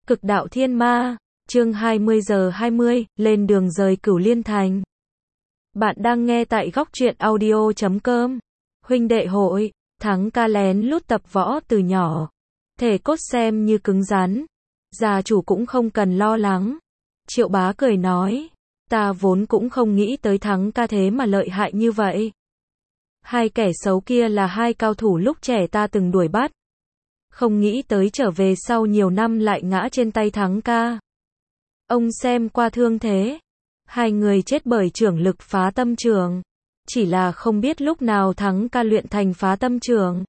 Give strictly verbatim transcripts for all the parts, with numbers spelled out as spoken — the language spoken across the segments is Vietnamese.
Cực đạo thiên ma, chương hai mươi giờ hai mươi, lên đường rời Cửu Liên Thành. Bạn đang nghe tại góc truyện audio chấm com. Huynh đệ hội, Thắng ca lén lút tập võ từ nhỏ. Thể cốt xem như cứng rắn. Gia chủ cũng không cần lo lắng. Triệu Bá cười nói, ta vốn cũng không nghĩ tới Thắng ca thế mà lợi hại như vậy. Hai kẻ xấu kia là hai cao thủ lúc trẻ ta từng đuổi bắt. Không nghĩ tới trở về sau nhiều năm lại ngã trên tay Thắng ca. Ông xem qua thương thế. Hai người chết bởi trưởng lực phá tâm trường. Chỉ là không biết lúc nào Thắng ca luyện thành phá tâm trường.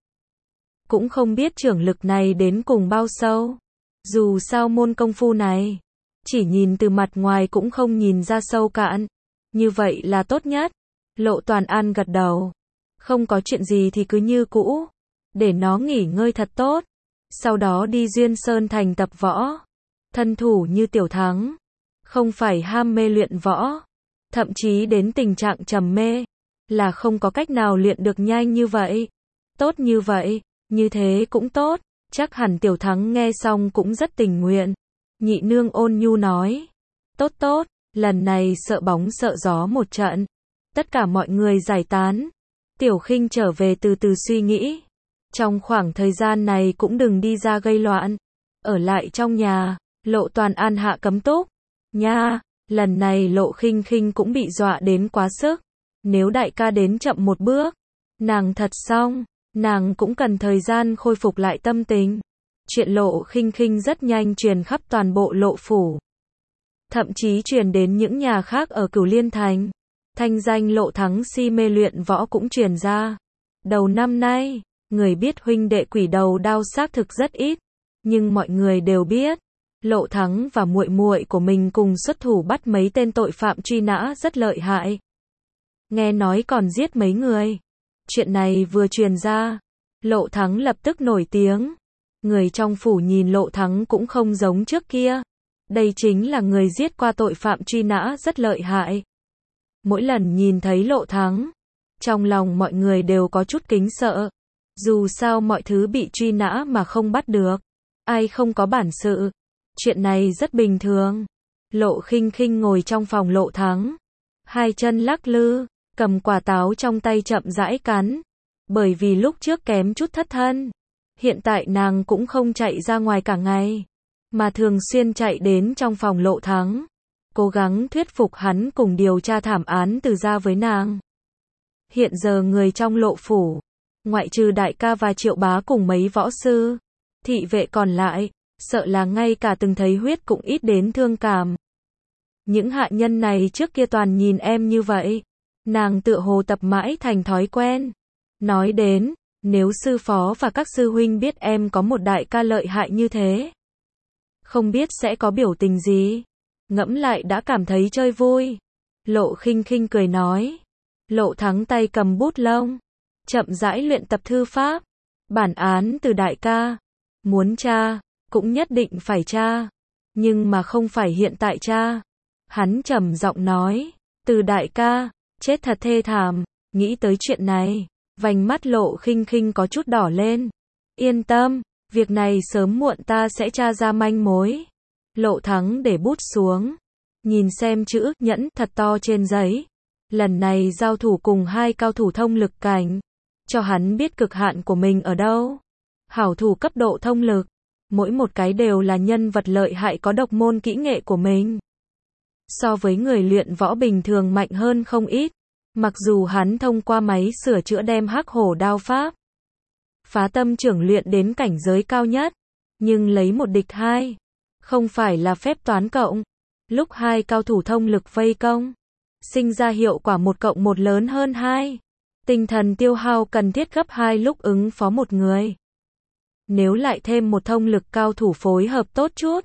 Cũng không biết trưởng lực này đến cùng bao sâu. Dù sao môn công phu này, chỉ nhìn từ mặt ngoài cũng không nhìn ra sâu cạn. Như vậy là tốt nhất. Lộ Toàn An gật đầu. Không có chuyện gì thì cứ như cũ. Để nó nghỉ ngơi thật tốt. Sau đó đi Duyên Sơn Thành tập võ. Thân thủ như Tiểu Thắng. Không phải ham mê luyện võ. Thậm chí đến tình trạng trầm mê. Là không có cách nào luyện được nhanh như vậy. Tốt như vậy. Như thế cũng tốt. Chắc hẳn Tiểu Thắng nghe xong cũng rất tình nguyện. Nhị nương ôn nhu nói. Tốt tốt. Lần này sợ bóng sợ gió một trận. Tất cả mọi người giải tán. Tiểu Khinh trở về từ từ suy nghĩ. Trong khoảng thời gian này cũng đừng đi ra gây loạn. Ở lại trong nhà. Lộ Toàn An hạ cấm túc. Nha, lần này Lộ Khinh Khinh cũng bị dọa đến quá sức. Nếu đại ca đến chậm một bước, nàng thật xong. Nàng cũng cần thời gian khôi phục lại tâm tình. Chuyện Lộ Khinh Khinh rất nhanh truyền khắp toàn bộ Lộ phủ. Thậm chí truyền đến những nhà khác ở Cửu Liên Thành. Thanh danh Lộ Thắng si mê luyện võ cũng truyền ra. Đầu năm nay, người biết huynh đệ quỷ đầu đao xác thực rất ít, nhưng mọi người đều biết, Lộ Thắng và muội muội của mình cùng xuất thủ bắt mấy tên tội phạm truy nã rất lợi hại. Nghe nói còn giết mấy người. Chuyện này vừa truyền ra, Lộ Thắng lập tức nổi tiếng. Người trong phủ nhìn Lộ Thắng cũng không giống trước kia. Đây chính là người giết qua tội phạm truy nã rất lợi hại. Mỗi lần nhìn thấy Lộ Thắng, trong lòng mọi người đều có chút kính sợ. Dù sao mọi thứ bị truy nã mà không bắt được. Ai không có bản sự. Chuyện này rất bình thường. Lộ Khinh Khinh ngồi trong phòng Lộ Thắng. Hai chân lắc lư, cầm quả táo trong tay chậm rãi cắn. Bởi vì lúc trước kém chút thất thân. Hiện tại nàng cũng không chạy ra ngoài cả ngày. Mà thường xuyên chạy đến trong phòng Lộ Thắng. Cố gắng thuyết phục hắn cùng điều tra thảm án từ ra với nàng. Hiện giờ người trong Lộ phủ, ngoại trừ đại ca và Triệu Bá cùng mấy võ sư, thị vệ còn lại, sợ là ngay cả từng thấy huyết cũng ít đến thương cảm. Những hạ nhân này trước kia toàn nhìn em như vậy. Nàng tựa hồ tập mãi thành thói quen. Nói đến, nếu sư phó và các sư huynh biết em có một đại ca lợi hại như thế, không biết sẽ có biểu tình gì. Ngẫm lại đã cảm thấy chơi vui. Lộ Khinh Khinh cười nói. Lộ Thắng tay cầm bút lông, chậm rãi luyện tập thư pháp. Bản án từ đại ca. Muốn tra, cũng nhất định phải tra. Nhưng mà không phải hiện tại tra. Hắn trầm giọng nói. Từ đại ca, chết thật thê thảm. Nghĩ tới chuyện này, vành mắt Lộ Khinh Khinh có chút đỏ lên. Yên tâm, việc này sớm muộn ta sẽ tra ra manh mối. Lộ Thắng để bút xuống. Nhìn xem chữ nhẫn thật to trên giấy. Lần này giao thủ cùng hai cao thủ thông lực cảnh. Cho hắn biết cực hạn của mình ở đâu. Hảo thủ cấp độ thông lực. Mỗi một cái đều là nhân vật lợi hại có độc môn kỹ nghệ của mình. So với người luyện võ bình thường mạnh hơn không ít. Mặc dù hắn thông qua máy sửa chữa đem hắc hổ đao pháp. Phá tâm trưởng luyện đến cảnh giới cao nhất. Nhưng lấy một địch hai. Không phải là phép toán cộng. Lúc hai cao thủ thông lực vây công, sinh ra hiệu quả một cộng một lớn hơn hai. Tinh thần tiêu hao cần thiết gấp hai lúc ứng phó một người. Nếu lại thêm một thông lực cao thủ phối hợp tốt chút,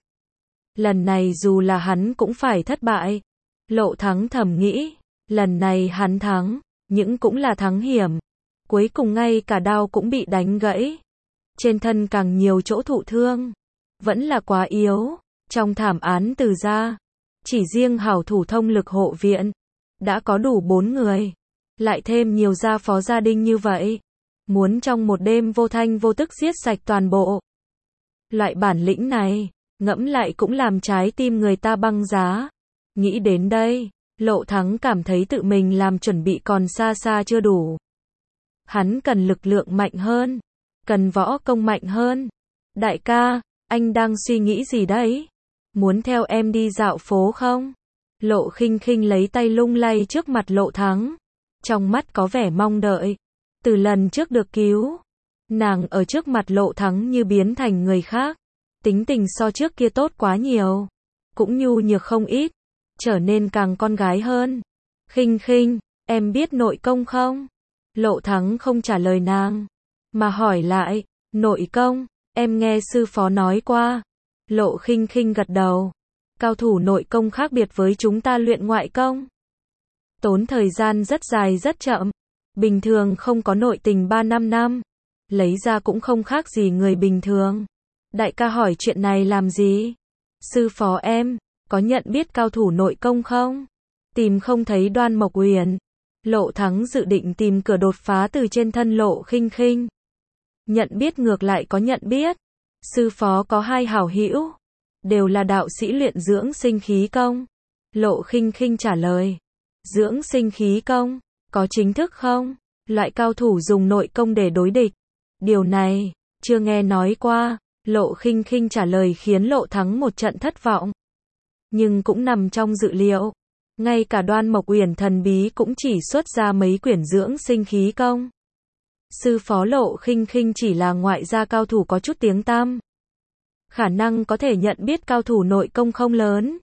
lần này dù là hắn cũng phải thất bại. Lộ Thắng thầm nghĩ, lần này hắn thắng, nhưng cũng là thắng hiểm. Cuối cùng ngay cả đao cũng bị đánh gãy. Trên thân càng nhiều chỗ thụ thương. Vẫn là quá yếu. Trong thảm án từ ra, chỉ riêng hảo thủ thông lực hộ viện, đã có đủ bốn người. Lại thêm nhiều gia phó gia đình như vậy. Muốn trong một đêm vô thanh vô tức giết sạch toàn bộ. Loại bản lĩnh này, ngẫm lại cũng làm trái tim người ta băng giá. Nghĩ đến đây, Lộ Thắng cảm thấy tự mình làm chuẩn bị còn xa xa chưa đủ. Hắn cần lực lượng mạnh hơn, cần võ công mạnh hơn. Đại ca, anh đang suy nghĩ gì đấy? Muốn theo em đi dạo phố không? Lộ Khinh Khinh lấy tay lung lay trước mặt Lộ Thắng, trong mắt có vẻ mong đợi. Từ lần trước được cứu, nàng ở trước mặt Lộ Thắng như biến thành người khác, tính tình so trước kia tốt quá nhiều, cũng nhu nhược không ít, trở nên càng con gái hơn. Khinh Khinh, em biết nội công không? Lộ Thắng không trả lời nàng, mà hỏi lại, nội công, em nghe sư phó nói qua. Lộ Khinh Khinh gật đầu, cao thủ nội công khác biệt với chúng ta luyện ngoại công. Tốn thời gian rất dài rất chậm, bình thường không có nội tình ba năm năm, lấy ra cũng không khác gì người bình thường. Đại ca hỏi chuyện này làm gì? Sư phó em, có nhận biết cao thủ nội công không? Tìm không thấy Đoan Mộc Uyển. Lộ Thắng dự định tìm cửa đột phá từ trên thân Lộ Khinh Khinh. Nhận biết ngược lại có nhận biết. Sư phó có hai hảo hữu, đều là đạo sĩ luyện dưỡng sinh khí công. Lộ Khinh Khinh trả lời. Dưỡng sinh khí công, có chính thức không? Loại cao thủ dùng nội công để đối địch. Điều này, chưa nghe nói qua. Lộ Khinh Khinh trả lời khiến Lộ Thắng một trận thất vọng. Nhưng cũng nằm trong dự liệu. Ngay cả Đoan Mộc Uyển thần bí cũng chỉ xuất ra mấy quyển dưỡng sinh khí công. Sư phó Lộ Khinh Khinh chỉ là ngoại gia cao thủ có chút tiếng tăm. Khả năng có thể nhận biết cao thủ nội công không lớn.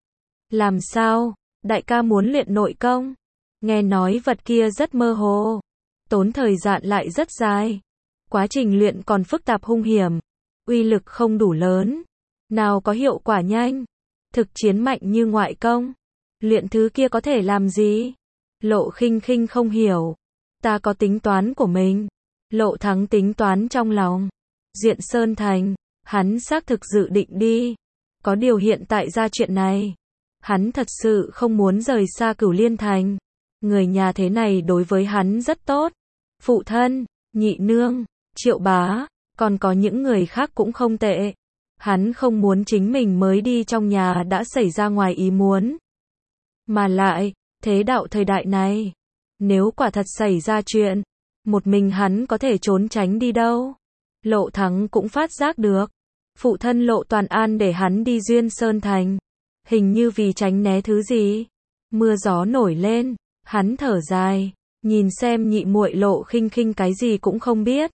Làm sao? Đại ca muốn luyện nội công. Nghe nói vật kia rất mơ hồ, tốn thời gian lại rất dài. Quá trình luyện còn phức tạp hung hiểm, uy lực không đủ lớn, nào có hiệu quả nhanh. Thực chiến mạnh như ngoại công, luyện thứ kia có thể làm gì? Lộ Khinh Khinh không hiểu. Ta có tính toán của mình. Lộ Thắng tính toán trong lòng. Duyện Sơn Thành, hắn xác thực dự định đi. Có điều hiện tại ra chuyện này, hắn thật sự không muốn rời xa Cửu Liên Thành. Người nhà thế này đối với hắn rất tốt. Phụ thân, nhị nương, Triệu bá, còn có những người khác cũng không tệ. Hắn không muốn chính mình mới đi trong nhà đã xảy ra ngoài ý muốn. Mà lại, thế đạo thời đại này, nếu quả thật xảy ra chuyện, một mình hắn có thể trốn tránh đi đâu. Lộ Thắng cũng phát giác được. Phụ thân Lộ Toàn An để hắn đi Duyên Sơn Thành, hình như vì tránh né thứ gì. Mưa gió nổi lên, hắn thở dài, nhìn xem nhị muội Lộ Khinh Khinh cái gì cũng không biết.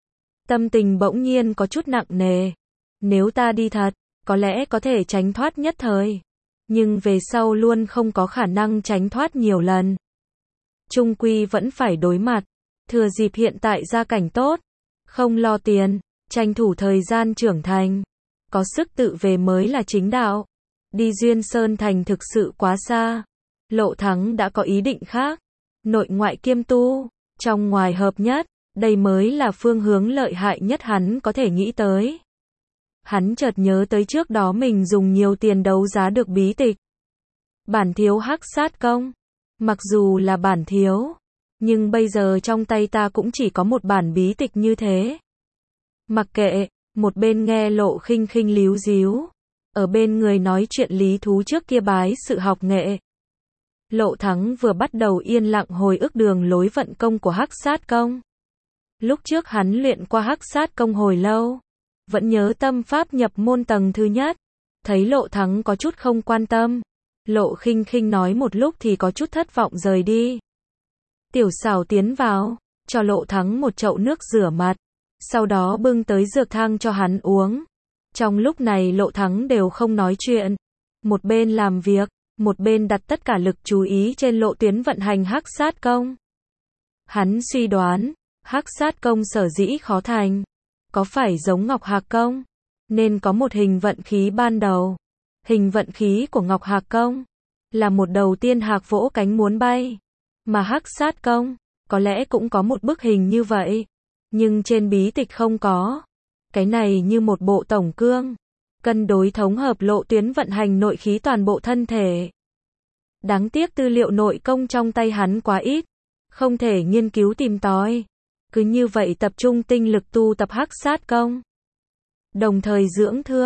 Tâm tình bỗng nhiên có chút nặng nề. Nếu ta đi thật, có lẽ có thể tránh thoát nhất thời. Nhưng về sau luôn không có khả năng tránh thoát nhiều lần. Chung quy vẫn phải đối mặt. Thừa dịp hiện tại gia cảnh tốt, không lo tiền, tranh thủ thời gian trưởng thành. Có sức tự về mới là chính đạo. Đi Duyên Sơn Thành thực sự quá xa. Lộ Thắng đã có ý định khác. Nội ngoại kiêm tu, trong ngoài hợp nhất, đây mới là phương hướng lợi hại nhất hắn có thể nghĩ tới. Hắn chợt nhớ tới trước đó mình dùng nhiều tiền đấu giá được bí tịch. Bản thiếu Hắc Sát Công. Mặc dù là bản thiếu, nhưng bây giờ trong tay ta cũng chỉ có một bản bí tịch như thế. Mặc kệ, một bên nghe Lộ Khinh Khinh líu díu, ở bên người nói chuyện lý thú trước kia bái sự học nghệ. Lộ Thắng vừa bắt đầu yên lặng hồi ức đường lối vận công của Hắc Sát Công. Lúc trước hắn luyện qua Hắc Sát Công hồi lâu, vẫn nhớ tâm pháp nhập môn tầng thứ nhất. Thấy Lộ Thắng có chút không quan tâm, Lộ Khinh Khinh nói một lúc thì có chút thất vọng rời đi. Tiểu Sảo tiến vào, cho Lộ Thắng một chậu nước rửa mặt, sau đó bưng tới dược thang cho hắn uống. Trong lúc này Lộ Thắng đều không nói chuyện, một bên làm việc, một bên đặt tất cả lực chú ý trên lộ tuyến vận hành Hắc Sát Công. Hắn suy đoán, Hắc Sát Công sở dĩ khó thành, có phải giống Ngọc Hạc Công, nên có một hình vận khí ban đầu. Hình vận khí của Ngọc Hạc Công là một đầu tiên hạc vỗ cánh muốn bay, mà Hắc Sát Công có lẽ cũng có một bức hình như vậy, nhưng trên bí tịch không có. Cái này như một bộ tổng cương, cân đối thống hợp lộ tuyến vận hành nội khí toàn bộ thân thể. Đáng tiếc tư liệu nội công trong tay hắn quá ít, không thể nghiên cứu tìm tòi. Cứ như vậy tập trung tinh lực tu tập Hắc Sát Công, đồng thời dưỡng thương,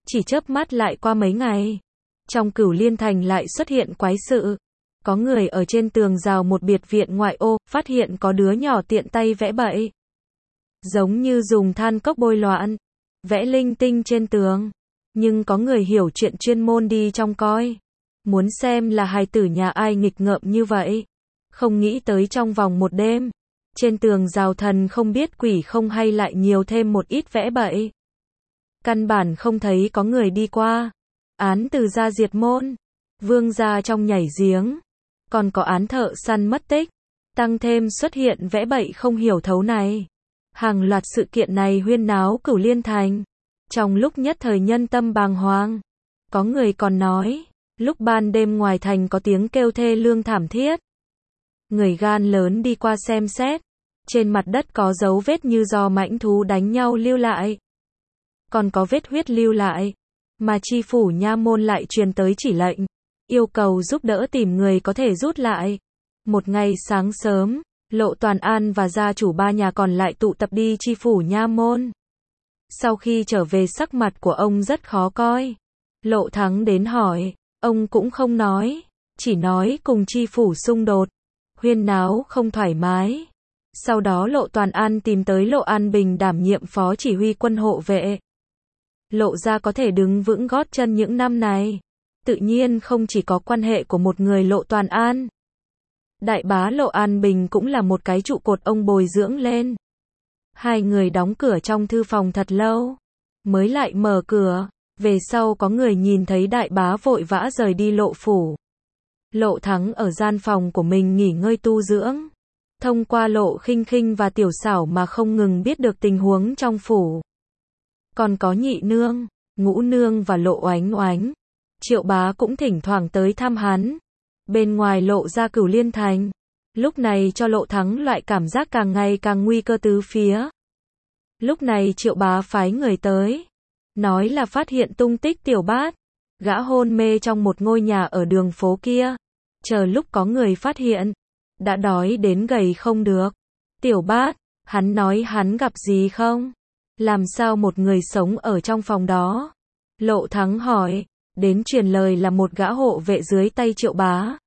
Chỉ chớp mắt lại qua mấy ngày. Trong Cửu Liên Thành lại xuất hiện quái sự. Có người ở trên tường rào một biệt viện ngoại ô, phát hiện có đứa nhỏ tiện tay vẽ bậy. Giống như dùng than cốc bôi loạn, vẽ linh tinh trên tường. Nhưng có người hiểu chuyện chuyên môn đi trong coi. Muốn xem là hài tử nhà ai nghịch ngợm như vậy. Không nghĩ tới trong vòng một đêm, trên tường rào thần không biết quỷ không hay lại nhiều thêm một ít vẽ bậy. Căn bản không thấy có người đi qua. Án từ gia diệt môn, vương gia trong nhảy giếng, còn có án thợ săn mất tích, tăng thêm xuất hiện vẽ bậy không hiểu thấu này. Hàng loạt sự kiện này huyên náo Cửu Liên Thành. Trong lúc nhất thời nhân tâm bàng hoàng, có người còn nói, lúc ban đêm ngoài thành có tiếng kêu thê lương thảm thiết. Người gan lớn đi qua xem xét, trên mặt đất có dấu vết như do mãnh thú đánh nhau lưu lại. Còn có vết huyết lưu lại, mà chi phủ nha môn lại truyền tới chỉ lệnh, yêu cầu giúp đỡ tìm người có thể rút lại. Một ngày sáng sớm, Lộ Toàn An và gia chủ ba nhà còn lại tụ tập đi chi phủ nha môn. Sau khi trở về sắc mặt của ông rất khó coi. Lộ Thắng đến hỏi, ông cũng không nói, chỉ nói cùng chi phủ xung đột, huyên náo không thoải mái. Sau đó Lộ Toàn An tìm tới Lộ An Bình đảm nhiệm phó chỉ huy quân hộ vệ. Lộ gia có thể đứng vững gót chân những năm này, tự nhiên không chỉ có quan hệ của một người Lộ Toàn An. Đại bá Lộ An Bình cũng là một cái trụ cột ông bồi dưỡng lên. Hai người đóng cửa trong thư phòng thật lâu, mới lại mở cửa. Về sau có người nhìn thấy đại bá vội vã rời đi Lộ phủ. Lộ Thắng ở gian phòng của mình nghỉ ngơi tu dưỡng. Thông qua Lộ Khinh Khinh và Tiểu Xảo mà không ngừng biết được tình huống trong phủ. Còn có Nhị Nương, Ngũ Nương và Lộ Oánh Oánh. Triệu bá cũng thỉnh thoảng tới thăm hắn. Bên ngoài Lộ ra Cửu Liên Thành, lúc này cho Lộ Thắng loại cảm giác càng ngày càng nguy cơ tứ phía. Lúc này Triệu bá phái người tới, nói là phát hiện tung tích Tiểu Bát. Gã hôn mê trong một ngôi nhà ở đường phố kia. Chờ lúc có người phát hiện, đã đói đến gầy không được. Tiểu Bát, hắn nói hắn gặp gì không? Làm sao một người sống ở trong phòng đó? Lộ Thắng hỏi, đến truyền lời là một gã hộ vệ dưới tay Triệu bá.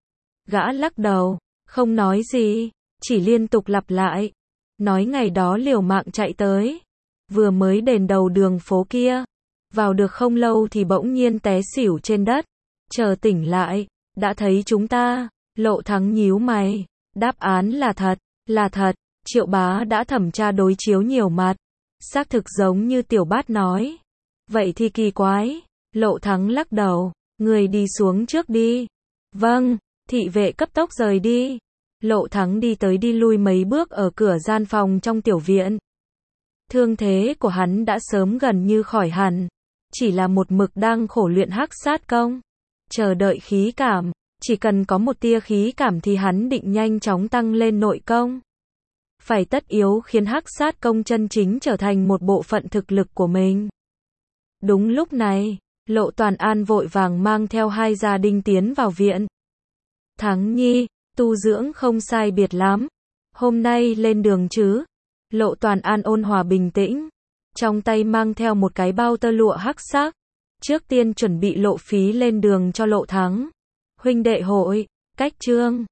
Gã lắc đầu, không nói gì, chỉ liên tục lặp lại. Nói ngày đó liều mạng chạy tới, vừa mới đền đầu đường phố kia. Vào được không lâu thì bỗng nhiên té xỉu trên đất. Chờ tỉnh lại, đã thấy chúng ta. Lộ Thắng nhíu mày, đáp án là thật, là thật. Triệu bá đã thẩm tra đối chiếu nhiều mặt, xác thực giống như Tiểu Bát nói. Vậy thì kỳ quái. Lộ Thắng lắc đầu, người đi xuống trước đi. Vâng, thị vệ cấp tốc rời đi. Lộ Thắng đi tới đi lui mấy bước ở cửa gian phòng trong tiểu viện. Thương thế của hắn đã sớm gần như khỏi hẳn, chỉ là một mực đang khổ luyện hắc sát công, chờ đợi khí cảm. Chỉ cần có một tia khí cảm thì hắn định nhanh chóng tăng lên nội công. Phải tất yếu khiến hắc sát công chân chính trở thành một bộ phận thực lực của mình. Đúng lúc này, Lộ Toàn An vội vàng mang theo hai gia đình tiến vào viện. Thắng nhi, tu dưỡng không sai biệt lắm. Hôm nay lên đường chứ? Lộ Toàn An ôn hòa bình tĩnh, trong tay mang theo một cái bao tơ lụa hắc sắc. Trước tiên chuẩn bị lộ phí lên đường cho Lộ Thắng. Huynh đệ hội, cách chương.